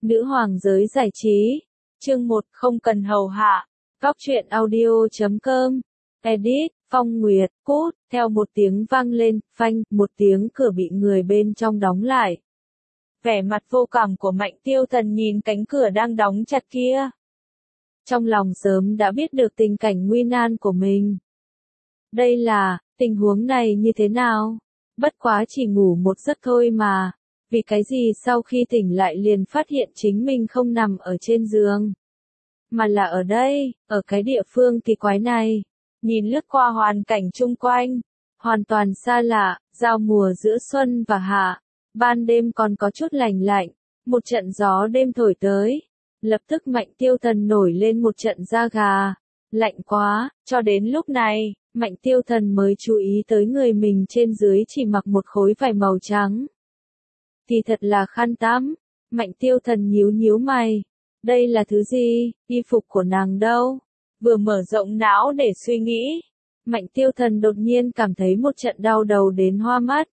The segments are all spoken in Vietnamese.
Nữ hoàng giới giải trí. Chương 1 không cần hầu hạ. Góc truyện audio.com. Edit, Phong Nguyệt, cút, theo một tiếng vang lên, phanh, một tiếng cửa bị người bên trong đóng lại. Vẻ mặt vô cảm của Mạnh Tiêu Thần nhìn cánh cửa đang đóng chặt kia. Trong lòng sớm đã biết được tình cảnh nguy nan của mình. Đây là, tình huống này như thế nào? Bất quá chỉ ngủ một giấc thôi mà. Vì cái gì sau khi tỉnh lại liền phát hiện chính mình không nằm ở trên giường, mà là ở đây, ở cái địa phương kỳ quái này. Nhìn lướt qua hoàn cảnh chung quanh, hoàn toàn xa lạ, giao mùa giữa xuân và hạ, ban đêm còn có chút lành lạnh, một trận gió đêm thổi tới, lập tức Mạnh Tiêu Thần nổi lên một trận da gà, lạnh quá, cho đến lúc này, Mạnh Tiêu Thần mới chú ý tới người mình trên dưới chỉ mặc một khối vải màu trắng. Thì thật là khăn tắm. Mạnh Tiêu Thần nhíu nhíu mày. Đây là thứ gì? Y phục của nàng đâu? Vừa mở rộng não để suy nghĩ, Mạnh Tiêu Thần đột nhiên cảm thấy một trận đau đầu đến hoa mắt.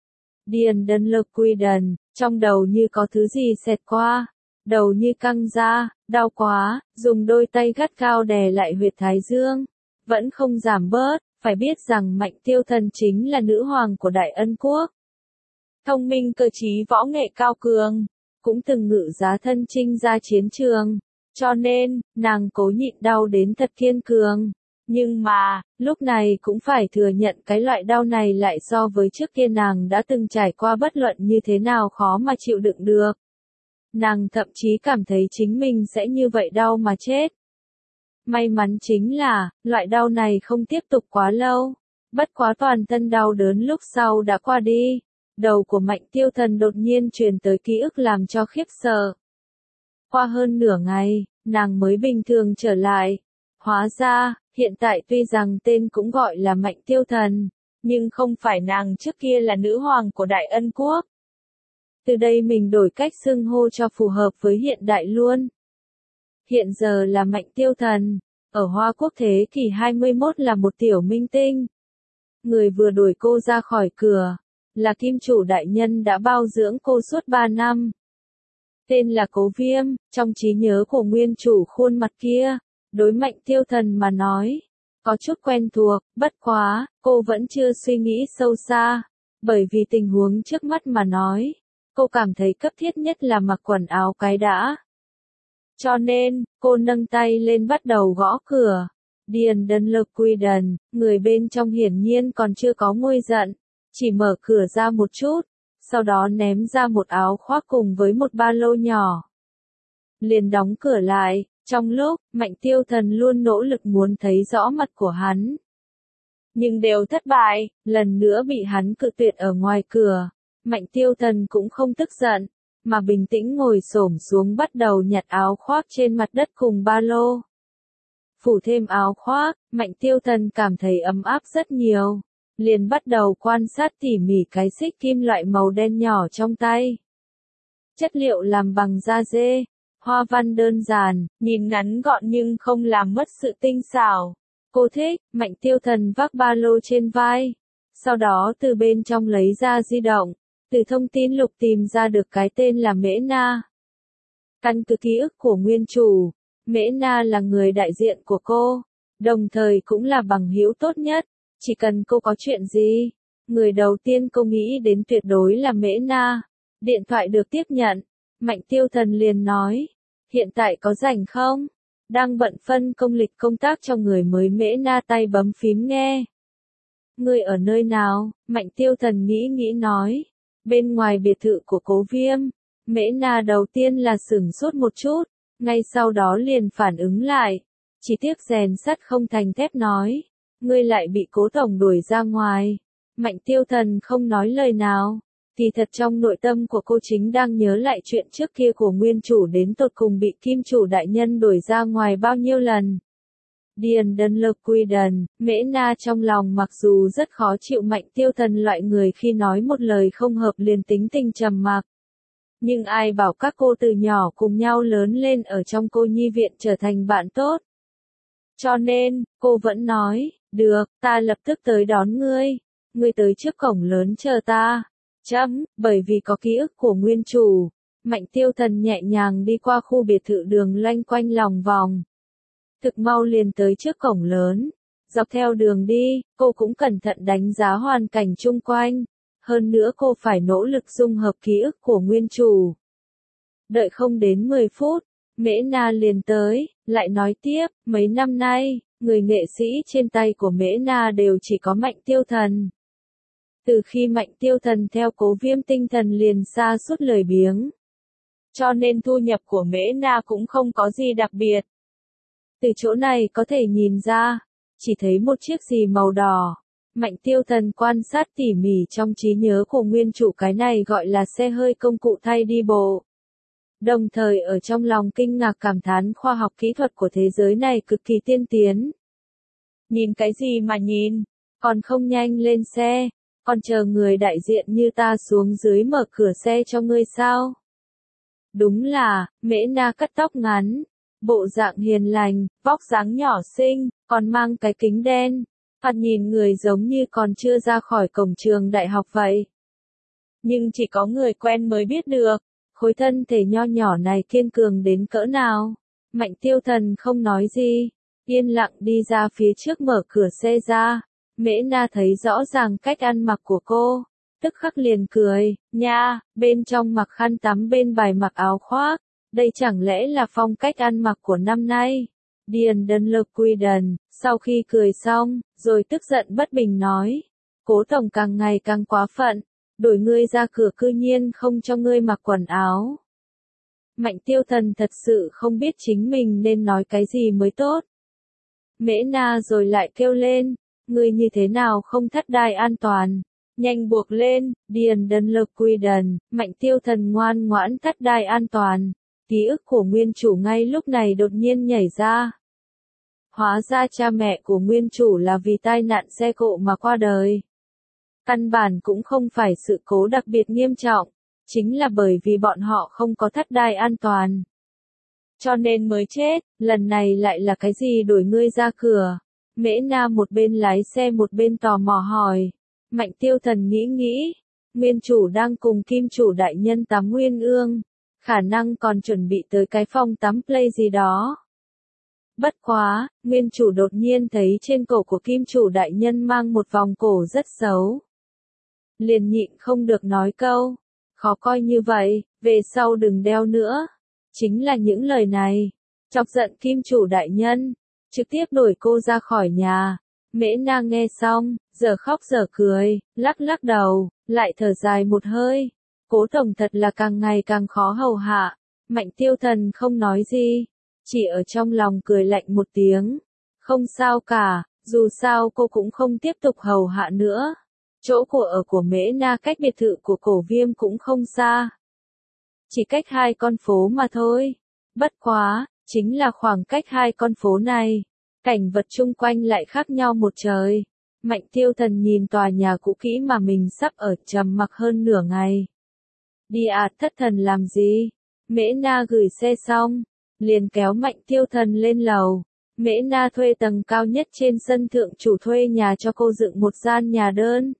Điền Đơn Lực Quy Đần, trong đầu như có thứ gì xẹt qua, đầu như căng ra, đau quá, dùng đôi tay gắt gao đè lại huyệt thái dương, vẫn không giảm bớt, phải biết rằng Mạnh Tiêu Thần chính là nữ hoàng của Đại Ân Quốc. Thông minh cơ trí võ nghệ cao cường, cũng từng ngự giá thân chinh ra chiến trường, cho nên, nàng cố nhịn đau đến thật kiên cường. Nhưng mà, lúc này cũng phải thừa nhận cái loại đau này lại so với trước kia nàng đã từng trải qua bất luận như thế nào khó mà chịu đựng được. Nàng thậm chí cảm thấy chính mình sẽ như vậy đau mà chết. May mắn chính là, loại đau này không tiếp tục quá lâu, bất quá toàn thân đau đớn lúc sau đã qua đi. Đầu của Mạnh Tiêu Thần đột nhiên truyền tới ký ức làm cho khiếp sợ. Qua hơn nửa ngày, nàng mới bình thường trở lại. Hóa ra, hiện tại tuy rằng tên cũng gọi là Mạnh Tiêu Thần, nhưng không phải nàng trước kia là nữ hoàng của Đại Ân Quốc. Từ đây mình đổi cách xưng hô cho phù hợp với hiện đại luôn. Hiện giờ là Mạnh Tiêu Thần, ở Hoa Quốc thế kỷ 21 là một tiểu minh tinh. Người vừa đuổi cô ra khỏi cửa là Kim Chủ đại nhân đã bao dưỡng cô suốt 3 năm. Tên là Cố Viêm, trong trí nhớ của nguyên chủ khuôn mặt kia, đối Mạnh Tiêu Thần mà nói, có chút quen thuộc, bất quá, cô vẫn chưa suy nghĩ sâu xa, bởi vì tình huống trước mắt mà nói, cô cảm thấy cấp thiết nhất là mặc quần áo cái đã. Cho nên, cô nâng tay lên bắt đầu gõ cửa. Điền Đơn Lực Quy Đần, người bên trong hiển nhiên còn chưa có nguôi giận. Chỉ mở cửa ra một chút, sau đó ném ra một áo khoác cùng với một ba lô nhỏ. Liền đóng cửa lại, trong lúc, Mạnh Tiêu Thần luôn nỗ lực muốn thấy rõ mặt của hắn. Nhưng đều thất bại, lần nữa bị hắn cự tuyệt ở ngoài cửa. Mạnh Tiêu Thần cũng không tức giận, mà bình tĩnh ngồi xổm xuống bắt đầu nhặt áo khoác trên mặt đất cùng ba lô. Phủ thêm áo khoác, Mạnh Tiêu Thần cảm thấy ấm áp rất nhiều. Liền bắt đầu quan sát tỉ mỉ cái xích kim loại màu đen nhỏ trong tay. Chất liệu làm bằng da dê, hoa văn đơn giản, nhìn ngắn gọn nhưng không làm mất sự tinh xảo. Cô thích. Mạnh Tiêu Thần vác ba lô trên vai. Sau đó từ bên trong lấy ra di động, từ thông tin lục tìm ra được cái tên là Mễ Na. Căn cứ ký ức của nguyên chủ, Mễ Na là người đại diện của cô, đồng thời cũng là bằng hữu tốt nhất. Chỉ cần cô có chuyện gì, người đầu tiên cô nghĩ đến tuyệt đối là Mễ Na. Điện thoại được tiếp nhận, Mạnh Tiêu Thần liền nói, hiện tại có rảnh không? Đang bận phân công lịch công tác cho người mới. Mễ Na tay bấm phím nghe. Người ở nơi nào? Mạnh Tiêu Thần nghĩ nói, bên ngoài biệt thự của Cố Viêm. Mễ Na đầu tiên là sửng sốt một chút, ngay sau đó liền phản ứng lại, chỉ tiếc rèn sắt không thành thép nói. Ngươi lại bị Cố tổng đuổi ra ngoài. Mạnh Tiêu Thần không nói lời nào. Thì thật trong nội tâm của cô chính đang nhớ lại chuyện trước kia của nguyên chủ đến tột cùng bị Kim Chủ đại nhân đuổi ra ngoài bao nhiêu lần. Điền Đơn Lực Quy Đần, Mễ Na trong lòng mặc dù rất khó chịu Mạnh Tiêu Thần loại người khi nói một lời không hợp liền tính tình trầm mặc. Nhưng ai bảo các cô từ nhỏ cùng nhau lớn lên ở trong cô nhi viện trở thành bạn tốt. Cho nên, cô vẫn nói, được, ta lập tức tới đón ngươi. Ngươi tới trước cổng lớn chờ ta. Bởi vì có ký ức của nguyên chủ, Mạnh Tiêu Thần nhẹ nhàng đi qua khu biệt thự đường loanh quanh lòng vòng. Thực mau liền tới trước cổng lớn. Dọc theo đường đi, cô cũng cẩn thận đánh giá hoàn cảnh chung quanh. Hơn nữa cô phải nỗ lực dung hợp ký ức của nguyên chủ. Đợi không đến 10 phút, Mễ Na liền tới, lại nói tiếp, mấy năm nay, người nghệ sĩ trên tay của Mễ Na đều chỉ có Mạnh Tiêu Thần. Từ khi Mạnh Tiêu Thần theo Cố Viêm tinh thần liền sa sút lười biếng. Cho nên thu nhập của Mễ Na cũng không có gì đặc biệt. Từ chỗ này có thể nhìn ra, chỉ thấy một chiếc gì màu đỏ. Mạnh Tiêu Thần quan sát tỉ mỉ trong trí nhớ của nguyên chủ, cái này gọi là xe hơi công cụ thay đi bộ. Đồng thời ở trong lòng kinh ngạc cảm thán khoa học kỹ thuật của thế giới này cực kỳ tiên tiến. Nhìn cái gì mà nhìn, còn không nhanh lên xe, còn chờ người đại diện như ta xuống dưới mở cửa xe cho ngươi sao? Đúng là, Mễ Na cắt tóc ngắn, bộ dạng hiền lành, vóc dáng nhỏ xinh, còn mang cái kính đen, thoạt nhìn người giống như còn chưa ra khỏi cổng trường đại học vậy. Nhưng chỉ có người quen mới biết được, khối thân thể nho nhỏ này kiên cường đến cỡ nào. Mạnh Tiêu Thần không nói gì, yên lặng đi ra phía trước mở cửa xe ra. Mễ Na thấy rõ ràng cách ăn mặc của cô, tức khắc liền cười, nha, bên trong mặc khăn tắm bên bài mặc áo khoác, đây chẳng lẽ là phong cách ăn mặc của năm nay. Điền Đơn Lực Quy Đần, sau khi cười xong, rồi tức giận bất bình nói, Cố tổng càng ngày càng quá phận, đổi ngươi ra cửa cư nhiên không cho ngươi mặc quần áo. Mạnh Tiêu Thần thật sự không biết chính mình nên nói cái gì mới tốt. Mễ Na rồi lại kêu lên, ngươi như thế nào không thắt đai an toàn, nhanh buộc lên. Điền Đơn Lực Quy Đần, Mạnh Tiêu Thần ngoan ngoãn thắt đai an toàn. Ký ức của nguyên chủ ngay lúc này đột nhiên nhảy ra. Hóa ra cha mẹ của nguyên chủ là vì tai nạn xe cộ mà qua đời. Căn bản cũng không phải sự cố đặc biệt nghiêm trọng, chính là bởi vì bọn họ không có thắt đai an toàn. Cho nên mới chết, lần này lại là cái gì đuổi ngươi ra cửa? Mễ Na một bên lái xe một bên tò mò hỏi. Mạnh Tiêu Thần nghĩ, nguyên chủ đang cùng kim chủ đại nhân tắm nguyên ương, khả năng còn chuẩn bị tới cái phòng tắm play gì đó. Bất quá, nguyên chủ đột nhiên thấy trên cổ của kim chủ đại nhân mang một vòng cổ rất xấu. Liền nhịn không được nói câu, khó coi như vậy, về sau đừng đeo nữa. Chính là những lời này, chọc giận kim chủ đại nhân, trực tiếp đuổi cô ra khỏi nhà. Mễ Na nghe xong, giờ khóc giờ cười, lắc lắc đầu, lại thở dài một hơi. Cố tổng thật là càng ngày càng khó hầu hạ. Mạnh Tiêu Thần không nói gì, chỉ ở trong lòng cười lạnh một tiếng. Không sao cả, dù sao cô cũng không tiếp tục hầu hạ nữa. Chỗ ở của Mễ Na cách biệt thự của Cổ Viêm cũng không xa. Chỉ cách 2 con phố mà thôi. Bất quá, chính là khoảng cách 2 con phố này, cảnh vật chung quanh lại khác nhau một trời. Mạnh Tiêu Thần nhìn tòa nhà cũ kỹ mà mình sắp ở trầm mặc hơn nửa ngày. Đi thất thần làm gì? Mễ Na gửi xe xong, liền kéo Mạnh Tiêu Thần lên lầu. Mễ Na thuê tầng cao nhất trên sân thượng chủ thuê nhà cho cô dựng một gian nhà đơn.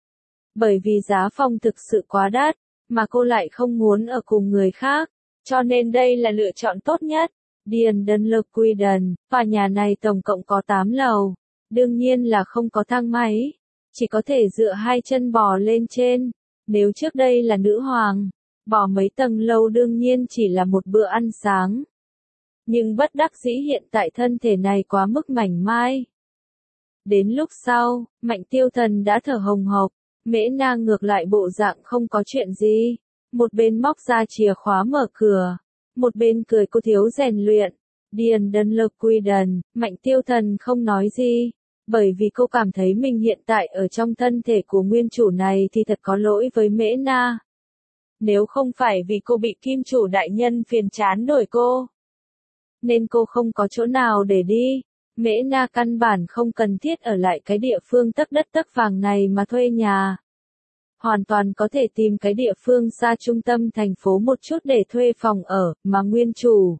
Bởi vì giá phòng thực sự quá đắt, mà cô lại không muốn ở cùng người khác, cho nên đây là lựa chọn tốt nhất. Điền Đơn Lực Quy Đần, tòa nhà này tổng cộng có 8 lầu, đương nhiên là không có thang máy, chỉ có thể dựa 2 chân bò lên trên. Nếu trước đây là nữ hoàng, bò mấy tầng lâu đương nhiên chỉ là một bữa ăn sáng. Nhưng bất đắc dĩ hiện tại thân thể này quá mức mảnh mai. Đến lúc sau, Mạnh Tiêu Thần đã thở hồng hộc, Mễ Na ngược lại bộ dạng không có chuyện gì. Một bên móc ra chìa khóa mở cửa, một bên cười cô thiếu rèn luyện. Điền Đơn Lực Quy Đần, Mạnh Tiêu Thần không nói gì, bởi vì cô cảm thấy mình hiện tại ở trong thân thể của nguyên chủ này thì thật có lỗi với Mễ Na. Nếu không phải vì cô bị kim chủ đại nhân phiền chán đuổi cô, nên cô không có chỗ nào để đi. Mễ Na căn bản không cần thiết ở lại cái địa phương tấc đất tấc vàng này mà thuê nhà. Hoàn toàn có thể tìm cái địa phương xa trung tâm thành phố một chút để thuê phòng ở, mà nguyên chủ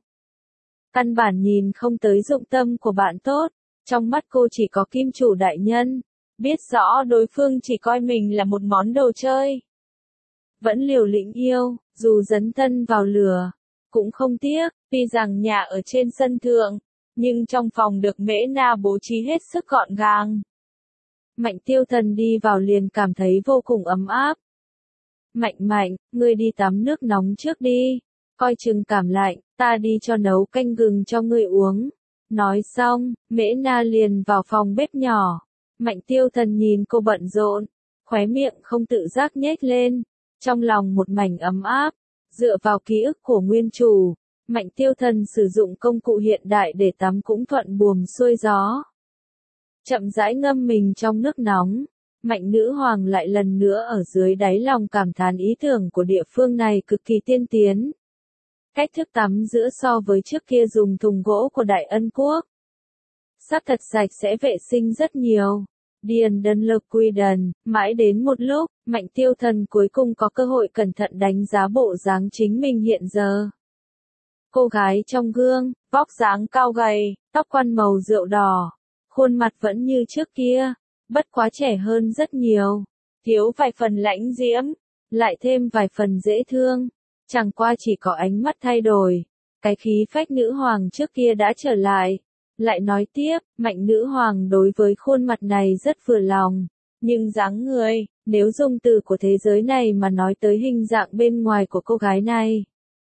căn bản nhìn không tới dụng tâm của bạn tốt. Trong mắt cô chỉ có kim chủ đại nhân, biết rõ đối phương chỉ coi mình là một món đồ chơi. Vẫn liều lĩnh yêu, dù dấn thân vào lửa, cũng không tiếc, tuy rằng nhà ở trên sân thượng, nhưng trong phòng được Mễ Na bố trí hết sức gọn gàng. Mạnh Tiêu Thần đi vào liền cảm thấy vô cùng ấm áp. Mạnh Mạnh, ngươi đi tắm nước nóng trước đi, coi chừng cảm lạnh, ta đi cho nấu canh gừng cho ngươi uống. Nói xong, Mễ Na liền vào phòng bếp nhỏ. Mạnh Tiêu Thần nhìn cô bận rộn, khóe miệng không tự giác nhếch lên, trong lòng một mảnh ấm áp. Dựa vào ký ức của nguyên chủ, Mạnh Tiêu Thần sử dụng công cụ hiện đại để tắm cũng thuận buồm xuôi gió. Chậm rãi ngâm mình trong nước nóng, Mạnh Nữ Hoàng lại lần nữa ở dưới đáy lòng cảm thán ý tưởng của địa phương này cực kỳ tiên tiến. Cách thức tắm giữa so với trước kia dùng thùng gỗ của Đại Ân Quốc. Sắt thật sạch sẽ vệ sinh rất nhiều. Điền Đơn Lực Quy Đần, mãi đến một lúc, Mạnh Tiêu Thần cuối cùng có cơ hội cẩn thận đánh giá bộ dáng chính mình hiện giờ. Cô gái trong gương, vóc dáng cao gầy, tóc quăn màu rượu đỏ, khuôn mặt vẫn như trước kia, bất quá trẻ hơn rất nhiều, thiếu vài phần lãnh diễm, lại thêm vài phần dễ thương, chẳng qua chỉ có ánh mắt thay đổi, cái khí phách nữ hoàng trước kia đã trở lại. Lại nói tiếp, Mạnh Nữ Hoàng đối với khuôn mặt này rất vừa lòng, nhưng dáng người, nếu dùng từ của thế giới này mà nói tới hình dạng bên ngoài của cô gái này,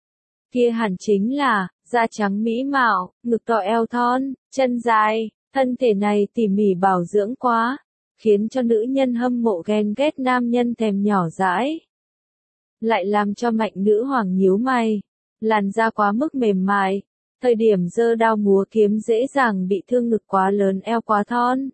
kia hẳn chính là, da trắng mỹ mạo, ngực to eo thon, chân dài, thân thể này tỉ mỉ bảo dưỡng quá, khiến cho nữ nhân hâm mộ ghen ghét nam nhân thèm nhỏ dãi. Lại làm cho Mạnh Nữ Hoàng nhíu mày, làn da quá mức mềm mại. Thời điểm giơ đao múa kiếm dễ dàng bị thương ngực quá lớn eo quá thon.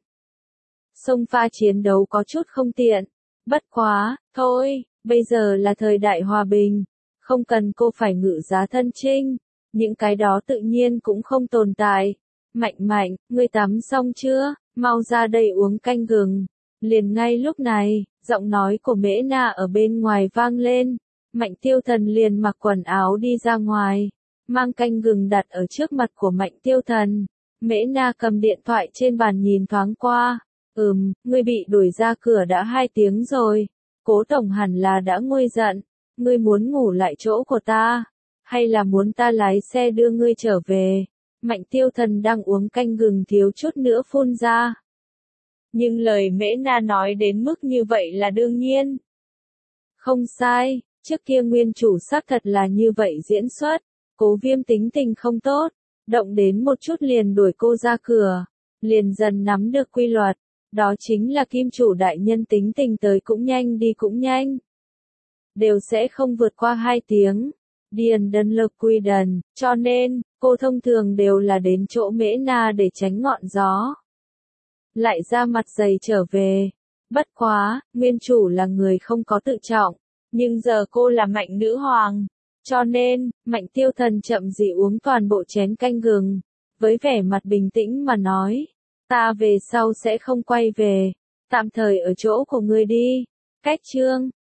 Xông pha chiến đấu có chút không tiện. Bất quá, thôi, bây giờ là thời đại hòa bình. Không cần cô phải ngự giá thân trinh. Những cái đó tự nhiên cũng không tồn tại. Mạnh Mạnh, ngươi tắm xong chưa? Mau ra đây uống canh gừng. Liền ngay lúc này, giọng nói của Mễ Na ở bên ngoài vang lên. Mạnh Tiêu Thần liền mặc quần áo đi ra ngoài. Mang canh gừng đặt ở trước mặt của Mạnh Tiêu Thần. Mễ Na cầm điện thoại trên bàn nhìn thoáng qua. Ngươi bị đuổi ra cửa đã 2 tiếng rồi. Cố tổng hẳn là đã nguôi giận. Ngươi muốn ngủ lại chỗ của ta? Hay là muốn ta lái xe đưa ngươi trở về? Mạnh Tiêu Thần đang uống canh gừng thiếu chút nữa phun ra. Nhưng lời Mễ Na nói đến mức như vậy là đương nhiên. Không sai, trước kia nguyên chủ xác thật là như vậy diễn xuất. Cố Viêm tính tình không tốt, động đến một chút liền đuổi cô ra cửa, liền dần nắm được quy luật, đó chính là kim chủ đại nhân tính tình tới cũng nhanh đi cũng nhanh. Đều sẽ không vượt qua 2 tiếng, Điền Đơn Lực Quy Đần, cho nên, cô thông thường đều là đến chỗ Mễ Na để tránh ngọn gió. Lại ra mặt dày trở về, bất quá, nguyên chủ là người không có tự trọng, nhưng giờ cô là Mạnh Nữ Hoàng. Cho nên, Mạnh Tiêu Thần chậm rãi uống toàn bộ chén canh gừng, với vẻ mặt bình tĩnh mà nói, ta về sau sẽ không quay về, tạm thời ở chỗ của ngươi đi. Cách chương